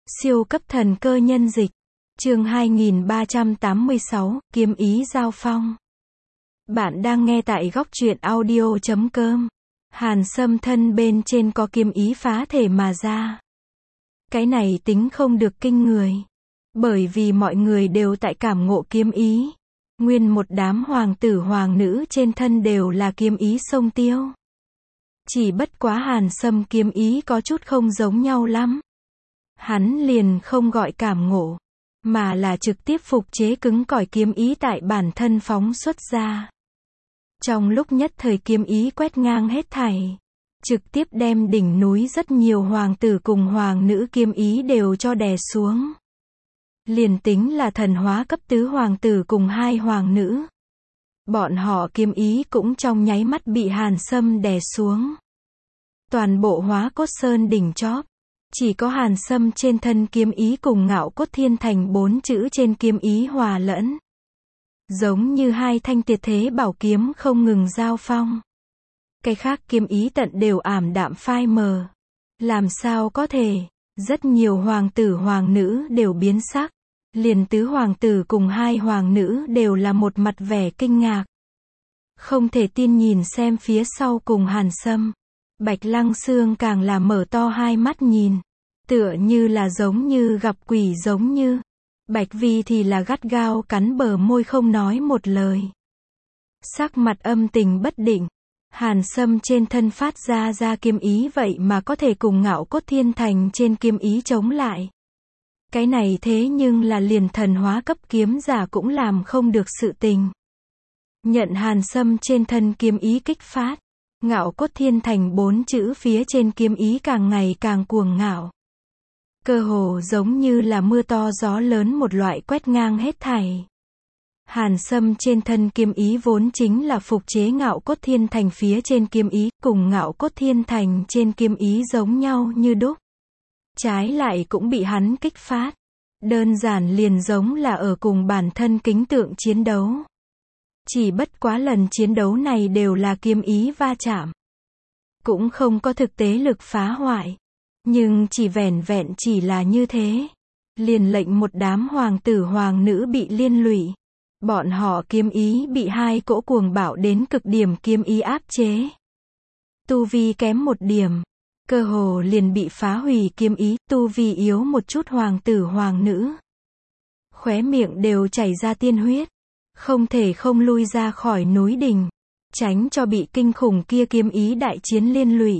Siêu cấp thần cơ nhân dịch. Chương 2386, kiếm ý giao phong. Bạn đang nghe tại góc truyện audio.com. Hàn Sâm thân bên trên có kiếm ý phá thể mà ra. Cái này tính không được kinh người. Bởi vì mọi người đều tại cảm ngộ kiếm ý. Nguyên một đám hoàng tử hoàng nữ trên thân đều là kiếm ý sông tiêu. Chỉ bất quá Hàn Sâm kiếm ý có chút không giống nhau lắm. Hắn liền không gọi cảm ngộ, mà là trực tiếp phục chế cứng cỏi kiếm ý tại bản thân phóng xuất ra. Trong lúc nhất thời kiếm ý quét ngang hết thảy, trực tiếp đem đỉnh núi rất nhiều hoàng tử cùng hoàng nữ kiếm ý đều cho đè xuống. Liền tính là thần hóa cấp tứ hoàng tử cùng hai hoàng nữ, bọn họ kiếm ý cũng trong nháy mắt bị Hàn Sâm đè xuống. Toàn bộ Hóa Cốt Sơn đỉnh chóp, chỉ có Hàn Sâm trên thân kiếm ý cùng Ngạo Cốt Thiên Thành 4 chữ trên kiếm ý hòa lẫn. Giống như hai thanh tuyệt thế bảo kiếm không ngừng giao phong. Cái khác kiếm ý tận đều ảm đạm phai mờ. Làm sao có thể, rất nhiều hoàng tử hoàng nữ đều biến sắc. Liền tứ hoàng tử cùng hai hoàng nữ đều là một mặt vẻ kinh ngạc. Không thể tin nhìn xem phía sau cùng Hàn Sâm. Bạch Lăng Xương càng là mở to hai mắt nhìn, tựa như là giống như gặp quỷ giống như. Bạch Vi thì là gắt gao cắn bờ môi không nói một lời. Sắc mặt âm tình bất định, Hàn Sâm trên thân phát ra kiếm ý vậy mà có thể cùng Ngạo Cốt Thiên Thành trên kiếm ý chống lại. Cái này thế nhưng là liền thần hóa cấp kiếm giả cũng làm không được sự tình. Nhận Hàn Sâm trên thân kiếm ý kích phát, Ngạo Cốt Thiên Thành 4 chữ phía trên kiếm ý càng ngày càng cuồng ngạo. Cơ hồ giống như là mưa to gió lớn một loại quét ngang hết thảy. Hàn Sâm trên thân kiếm ý vốn chính là phục chế Ngạo Cốt Thiên Thành phía trên kiếm ý, cùng Ngạo Cốt Thiên Thành trên kiếm ý giống nhau như đúc. Trái lại cũng bị hắn kích phát. Đơn giản liền giống là ở cùng bản thân kính tượng chiến đấu. Chỉ bất quá lần chiến đấu này đều là kiếm ý va chạm. Cũng không có thực tế lực phá hoại. Nhưng chỉ vẻn vẹn chỉ là như thế. Liền lệnh một đám hoàng tử hoàng nữ bị liên lụy. Bọn họ kiếm ý bị hai cỗ cuồng bạo đến cực điểm kiếm ý áp chế. Tu vi kém một điểm. Cơ hồ liền bị phá hủy kiếm ý, tu vi yếu một chút hoàng tử hoàng nữ. Khóe miệng đều chảy ra tiên huyết. Không thể không lui ra khỏi núi đỉnh, tránh cho bị kinh khủng kia kiếm ý đại chiến liên lụy.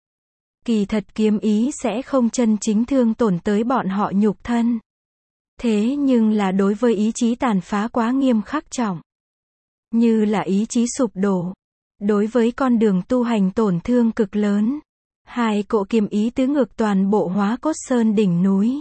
Kỳ thật kiếm ý sẽ không chân chính thương tổn tới bọn họ nhục thân. Thế nhưng là đối với ý chí tàn phá quá nghiêm khắc trọng. Như là ý chí sụp đổ. Đối với con đường tu hành tổn thương cực lớn. Hai cỗ kiếm ý tứ ngược toàn bộ Hóa Cốt Sơn đỉnh núi.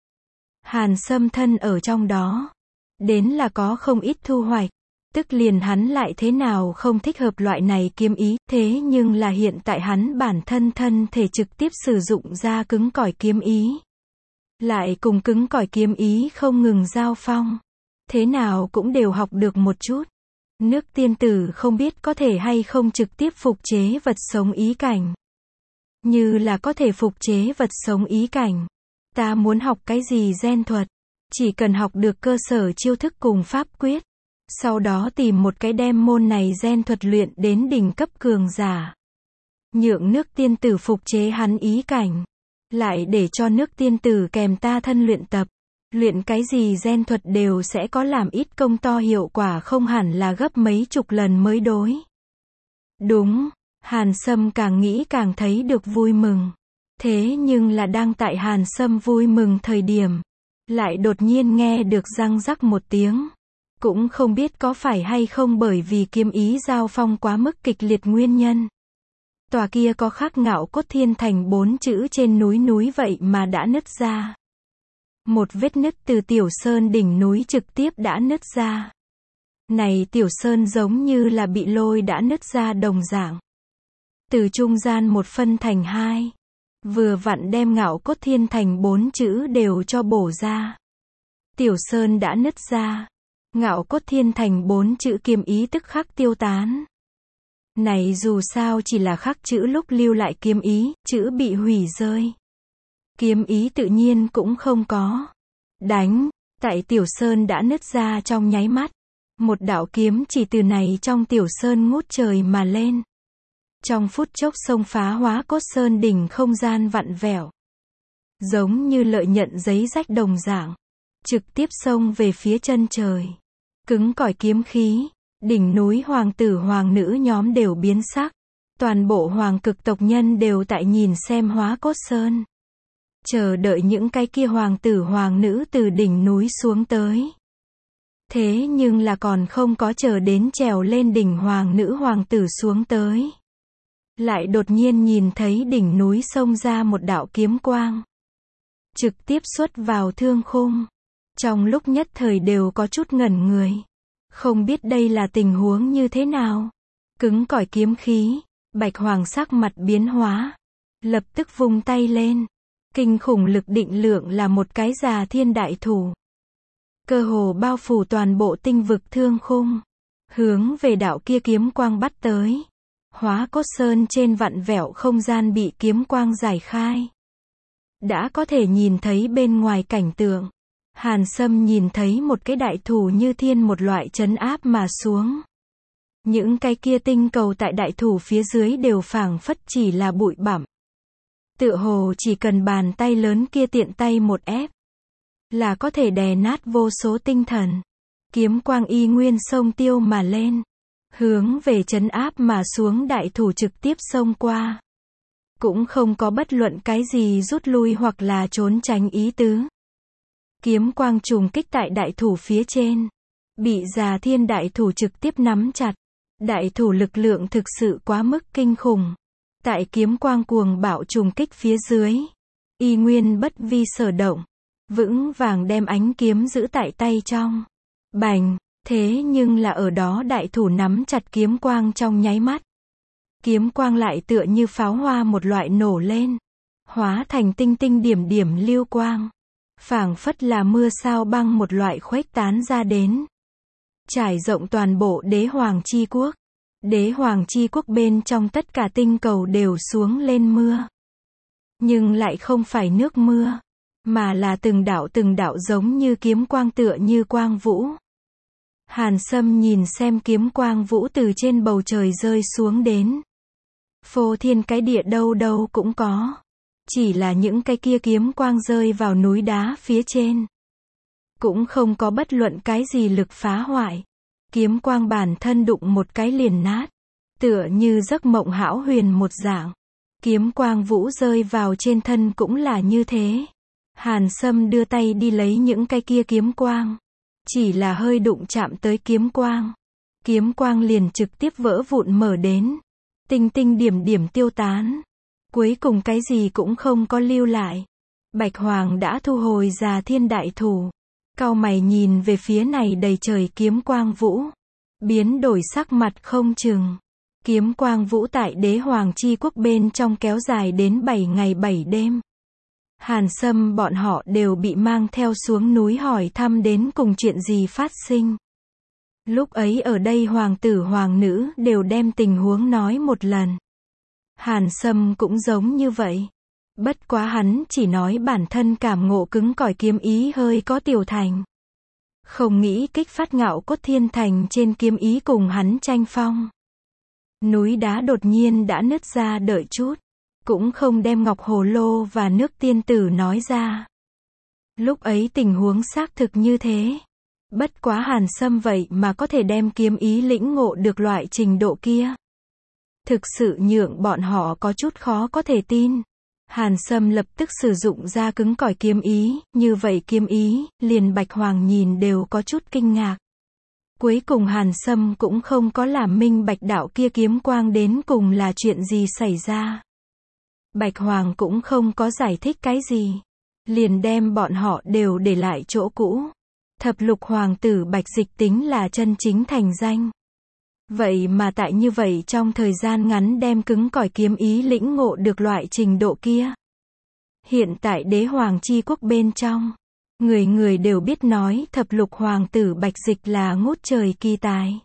Hàn Sâm thân ở trong đó. Đến là có không ít thu hoạch. Tức liền hắn lại thế nào không thích hợp loại này kiếm ý. Thế nhưng là hiện tại hắn bản thân thân thể trực tiếp sử dụng ra cứng cỏi kiếm ý. Lại cùng cứng cỏi kiếm ý không ngừng giao phong. Thế nào cũng đều học được một chút. Nước tiên tử không biết có thể hay không trực tiếp phục chế vật sống ý cảnh. Như là có thể phục chế vật sống ý cảnh. Ta muốn học cái gì gen thuật. Chỉ cần học được cơ sở chiêu thức cùng pháp quyết. Sau đó tìm một cái đem môn này gen thuật luyện đến đỉnh cấp cường giả. Nhượng nước tiên tử phục chế hắn ý cảnh. Lại để cho nước tiên tử kèm ta thân luyện tập. Luyện cái gì gen thuật đều sẽ có làm ít công to hiệu quả không hẳn là gấp mấy chục lần mới đối. Đúng, Hàn Sâm càng nghĩ càng thấy được vui mừng. Thế nhưng là đang tại Hàn Sâm vui mừng thời điểm. Lại đột nhiên nghe được răng rắc một tiếng. Cũng không biết có phải hay không bởi vì kiếm ý giao phong quá mức kịch liệt nguyên nhân. Tòa kia có khắc Ngạo Cốt Thiên Thành 4 chữ trên núi vậy mà đã nứt ra. Một vết nứt từ tiểu sơn đỉnh núi trực tiếp đã nứt ra. Này tiểu sơn giống như là bị lôi đã nứt ra đồng dạng. Từ trung gian một phân thành hai. Vừa vặn đem Ngạo Cốt Thiên Thành 4 chữ đều cho bổ ra. Tiểu sơn đã nứt ra. Ngạo Cốt Thiên Thành 4 chữ kiếm ý tức khắc tiêu tán. Này dù sao chỉ là khắc chữ lúc lưu lại kiếm ý, chữ bị hủy rơi. Kiếm ý tự nhiên cũng không có. Đánh, tại Tiểu Sơn đã nứt ra trong nháy mắt. Một đạo kiếm chỉ từ này trong Tiểu Sơn ngút trời mà lên. Trong phút chốc xông phá Hóa Cốt Sơn đỉnh không gian vặn vẹo. Giống như lợi nhận giấy rách đồng dạng. Trực tiếp xông về phía chân trời. Cứng cỏi kiếm khí. Đỉnh núi hoàng tử hoàng nữ nhóm đều biến sắc. Toàn bộ hoàng cực tộc nhân đều tại nhìn xem Hóa Cốt Sơn. Chờ đợi những cái kia hoàng tử hoàng nữ từ đỉnh núi xuống tới. Thế nhưng là còn không có chờ đến trèo lên đỉnh hoàng nữ hoàng tử xuống tới. Lại đột nhiên nhìn thấy đỉnh núi xông ra một đạo kiếm quang. Trực tiếp xuất vào thương khung. Trong lúc nhất thời đều có chút ngẩn người. Không biết đây là tình huống như thế nào. Cứng cỏi kiếm khí. Bạch Hoàng sắc mặt biến hóa. Lập tức vung tay lên. Kinh khủng lực định lượng là một cái già thiên đại thủ. Cơ hồ bao phủ toàn bộ tinh vực thương khung. Hướng về đạo kia kiếm quang bắt tới. Hóa Cốt Sơn trên vặn vẹo không gian bị kiếm quang giải khai. Đã có thể nhìn thấy bên ngoài cảnh tượng. Hàn Sâm nhìn thấy một cái đại thủ như thiên một loại trấn áp mà xuống. Những cái kia tinh cầu tại đại thủ phía dưới đều phảng phất chỉ là bụi bặm. Tựa hồ chỉ cần bàn tay lớn kia tiện tay một ép. Là có thể đè nát vô số tinh thần. Kiếm quang y nguyên xông tiêu mà lên. Hướng về trấn áp mà xuống đại thủ trực tiếp xông qua. Cũng không có bất luận cái gì rút lui hoặc là trốn tránh ý tứ. Kiếm quang trùng kích tại đại thủ phía trên. Bị già thiên đại thủ trực tiếp nắm chặt. Đại thủ lực lượng thực sự quá mức kinh khủng. Tại kiếm quang cuồng bạo trùng kích phía dưới. Y nguyên bất vi sở động. Vững vàng đem ánh kiếm giữ tại tay trong. Bành, thế nhưng là ở đó đại thủ nắm chặt kiếm quang trong nháy mắt. Kiếm quang lại tựa như pháo hoa một loại nổ lên. Hóa thành tinh tinh điểm điểm lưu quang. Phảng phất là mưa sao băng một loại khuếch tán ra đến. Trải rộng toàn bộ đế hoàng chi quốc. Đế hoàng chi quốc bên trong tất cả tinh cầu đều xuống lên mưa. Nhưng lại không phải nước mưa. Mà là từng đạo giống như kiếm quang tựa như quang vũ. Hàn Sâm nhìn xem kiếm quang vũ từ trên bầu trời rơi xuống đến. Phô thiên cái địa đâu đâu cũng có. Chỉ là những cái kia kiếm quang rơi vào núi đá phía trên. Cũng không có bất luận cái gì lực phá hoại. Kiếm quang bản thân đụng một cái liền nát. Tựa như giấc mộng hão huyền một dạng. Kiếm quang vũ rơi vào trên thân cũng là như thế. Hàn Sâm đưa tay đi lấy những cái kia kiếm quang. Chỉ là hơi đụng chạm tới kiếm quang. Kiếm quang liền trực tiếp vỡ vụn mở đến. Tinh tinh điểm điểm tiêu tán. Cuối cùng cái gì cũng không có lưu lại. Bạch Hoàng đã thu hồi già thiên đại thủ. Cau mày nhìn về phía này đầy trời kiếm quang vũ. Biến đổi sắc mặt không chừng. Kiếm quang vũ tại đế hoàng chi quốc bên trong kéo dài đến 7 ngày 7 đêm. Hàn Sâm bọn họ đều bị mang theo xuống núi hỏi thăm đến cùng chuyện gì phát sinh. Lúc ấy ở đây hoàng tử hoàng nữ đều đem tình huống nói một lần. Hàn Sâm cũng giống như vậy. Bất quá hắn chỉ nói bản thân cảm ngộ cứng cỏi kiếm ý hơi có tiểu thành. Không nghĩ kích phát ngạo cốt thiên thành trên kiếm ý cùng hắn tranh phong. Núi đá đột nhiên đã nứt ra đợi chút. Cũng không đem ngọc hồ lô và nước tiên tử nói ra. Lúc ấy tình huống xác thực như thế. Bất quá Hàn Sâm vậy mà có thể đem kiếm ý lĩnh ngộ được loại trình độ kia. Thực sự nhượng bọn họ có chút khó có thể tin. Hàn Sâm lập tức sử dụng ra cứng cỏi kiếm ý, như vậy kiếm ý, liền Bạch Hoàng nhìn đều có chút kinh ngạc. Cuối cùng Hàn Sâm cũng không có làm minh bạch đạo kia kiếm quang đến cùng là chuyện gì xảy ra. Bạch Hoàng cũng không có giải thích cái gì. Liền đem bọn họ đều để lại chỗ cũ. Thập lục hoàng tử Bạch Dịch tính là chân chính thành danh. Vậy mà tại như vậy trong thời gian ngắn đem cứng cỏi kiếm ý lĩnh ngộ được loại trình độ kia. Hiện tại đế hoàng chi quốc bên trong. Người người đều biết nói thập lục hoàng tử Bạch Dịch là ngút trời kỳ tài.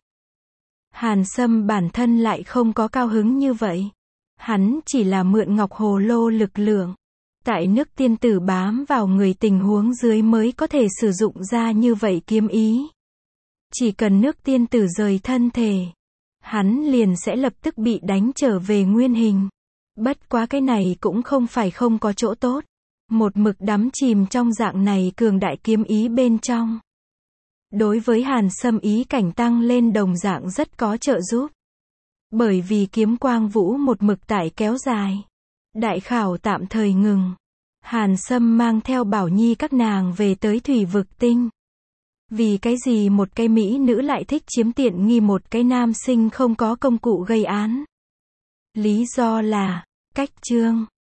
Hàn Sâm bản thân lại không có cao hứng như vậy. Hắn chỉ là mượn ngọc hồ lô lực lượng. Tại nước tiên tử bám vào người tình huống dưới mới có thể sử dụng ra như vậy kiếm ý. Chỉ cần nước tiên tử rời thân thể, hắn liền sẽ lập tức bị đánh trở về nguyên hình. Bất quá cái này cũng không phải không có chỗ tốt. Một mực đắm chìm trong dạng này cường đại kiếm ý bên trong. Đối với Hàn Sâm ý cảnh tăng lên đồng dạng rất có trợ giúp. Bởi vì kiếm quang vũ một mực tại kéo dài. Đại khảo tạm thời ngừng. Hàn Sâm mang theo Bảo Nhi các nàng về tới thủy vực tinh. Vì cái gì một cái mỹ nữ lại thích chiếm tiện nghi một cái nam sinh không có công cụ gây án? Lý do là, cách chương.